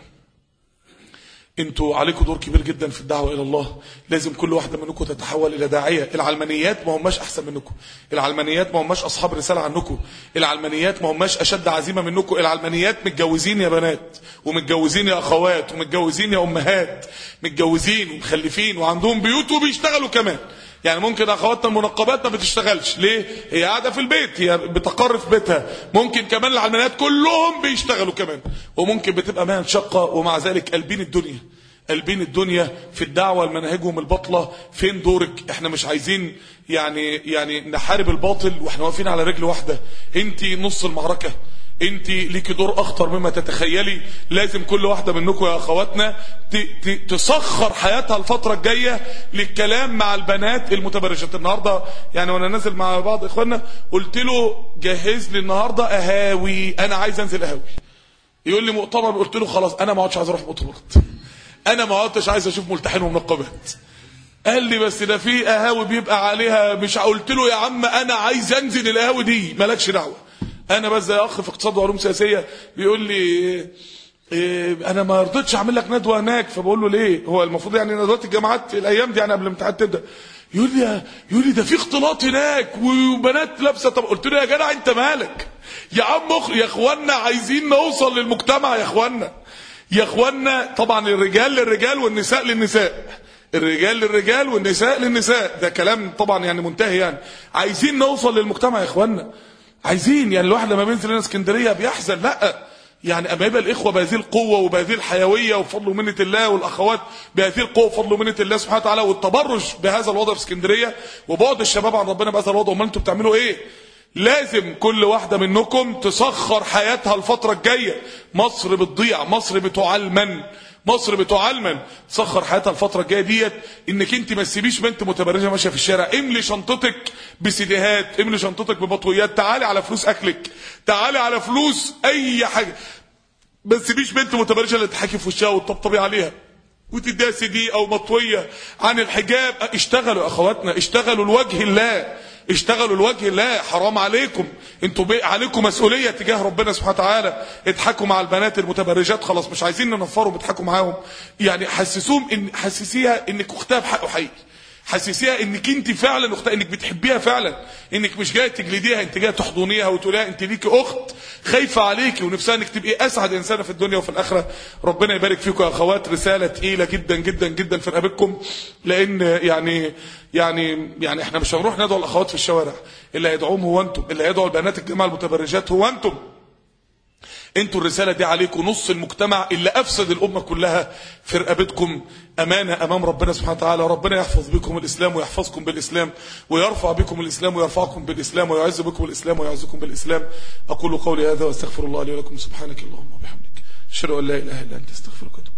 A: انتوا عليكم دور كبير جدا في الدعوه الى الله. لازم كل واحده منكم تتحول الى داعيه. العلمانيات ما هماش احسن منكم، العلمانيات ما هماش اصحاب رساله عنكم، العلمانيات ما هماش اشد عزيمه منكم. العلمانيات متجوزين يا بنات، ومتجوزين يا اخوات، ومتجوزين يا امهات، متجوزين ومخلفين وعندهم بيوت وبيشتغلوا كمان. يعني ممكن اخواتنا المنقبات ما بتشتغلش ليه؟ هي قاعده في البيت، هي بتقر في بيتها. ممكن كمان العلمانيات كلهم بيشتغلوا كمان، وممكن بتبقى مهن شقه، ومع ذلك قلبين الدنيا في الدعوه لمناهجهم الباطله. فين دورك؟ احنا مش عايزين يعني نحارب الباطل واحنا واقفين على رجل واحده. انت نص المعركه، انت ليكي دور اخطر مما تتخيلي. لازم كل واحده منكم يا اخواتنا تسخر حياتها الفتره الجايه للكلام مع البنات المتبرجات. النهارده يعني وانا نازل مع بعض اخواننا قلت له جهز لي النهارده اهاوي، انا عايز انزل اهاوي. يقول لي مؤتمر، قلت له خلاص انا ما عادش عايز اروح مؤتمرات، انا ما عادش عايز اشوف ملتحين ومنقبات. قال لي بس ده في قهاوي بيبقى عليها مش. قلت له يا عم انا عايز انزل القهاوي دي، مالكش دعوه. انا بس زي اخ في اقتصاد وعلوم سياسيه بيقول لي انا ما رضيتش اعمل لك ندوه هناك، فبقول له ليه؟ هو المفروض يعني ندوات الجامعات الايام دي يعني قبل الامتحان تبدا. يقول لي ده في اختلاط هناك وبنات لابسه. طب قلت له يا جدع انت مالك يا عم؟ يا اخوانا عايزين نوصل للمجتمع يا اخوانا، يا اخوانا. طبعا الرجال للرجال والنساء للنساء، الرجال للرجال والنساء للنساء، ده كلام طبعا يعني منتهي. يعني عايزين نوصل للمجتمع يا اخوانا، عايزين. يعني الواحد لما بينزل هنا اسكندريه بيحزن، لا يعني اما يبقى الاخوه بهذه القوه وبهذه الحيويه وفضل ومنه الله، والاخوات بهذه القوه وفضل ومنه الله سبحانه وتعالى، والتبرج بهذا الوضع في اسكندريه وبعد الشباب عن ربنا بهذا الوضع، امال انتوا بتعملوا ايه؟ لازم كل واحده منكم تسخر حياتها الفتره الجايه. مصر بتضيع، مصر بتعلمن، مصر بتعلمن. تسخر حياتها الفتره الجايه ديت انك انت ما تسيبيش بنت متبرجه ماشيه في الشارع. املي شنطتك بسيديهات، املي شنطتك ببطويات، تعالي على فلوس اكلك، تعالي على فلوس اي حاجه، ما تسيبيش بنت متبرجه اللي تحكي في وشها وتطبطبي عليها وتديها سي دي او مطويه عن الحجاب. اشتغلوا يا اخواتنا، اشتغلوا لوجه الله، اشتغلوا لوجه الله. حرام عليكم، انتوا عليكم مسؤوليه تجاه ربنا سبحانه وتعالى. اضحكوا مع البنات المتبرجات، خلاص مش عايزين ننفرهم، اضحكوا معاهم. يعني حسسوهم ان حسسيها انك اختها بحقه حقيقي، حسسيها انك انت فعلا اختها، انك بتحبيها فعلا، انك مش جايه تجلديها، انت جايه تحضنيها وتقوليها انت ليكي اخت خايفه عليكي ونفسها انك تبقي اسعد انسانه في الدنيا وفي الاخره. ربنا يبارك فيكم يا اخوات. رساله تقيله جدا جدا جدا في رقبتكم، لان يعني احنا مش هنروح ندعو الاخوات في الشوارع، اللي هيدعوهم هو انتم، اللي هيدعوا البنات الجامعه المتبرجات هو انتم. انتوا الرسالة دي عليكم. نص المجتمع اللي افسد الامة كلها في رقبتكم، امانة امام ربنا سبحانه وتعالى. ربنا يحفظ بكم الاسلام ويحفظكم بالاسلام، ويرفع بكم الاسلام ويرفعكم بالاسلام، ويعز بكم الاسلام ويعزكم بالاسلام. اقول قولي هذا واستغفر الله لي ولكم. سبحانك اللهم وبحمدك، اشهد ان لا اله الا انت، استغفرك.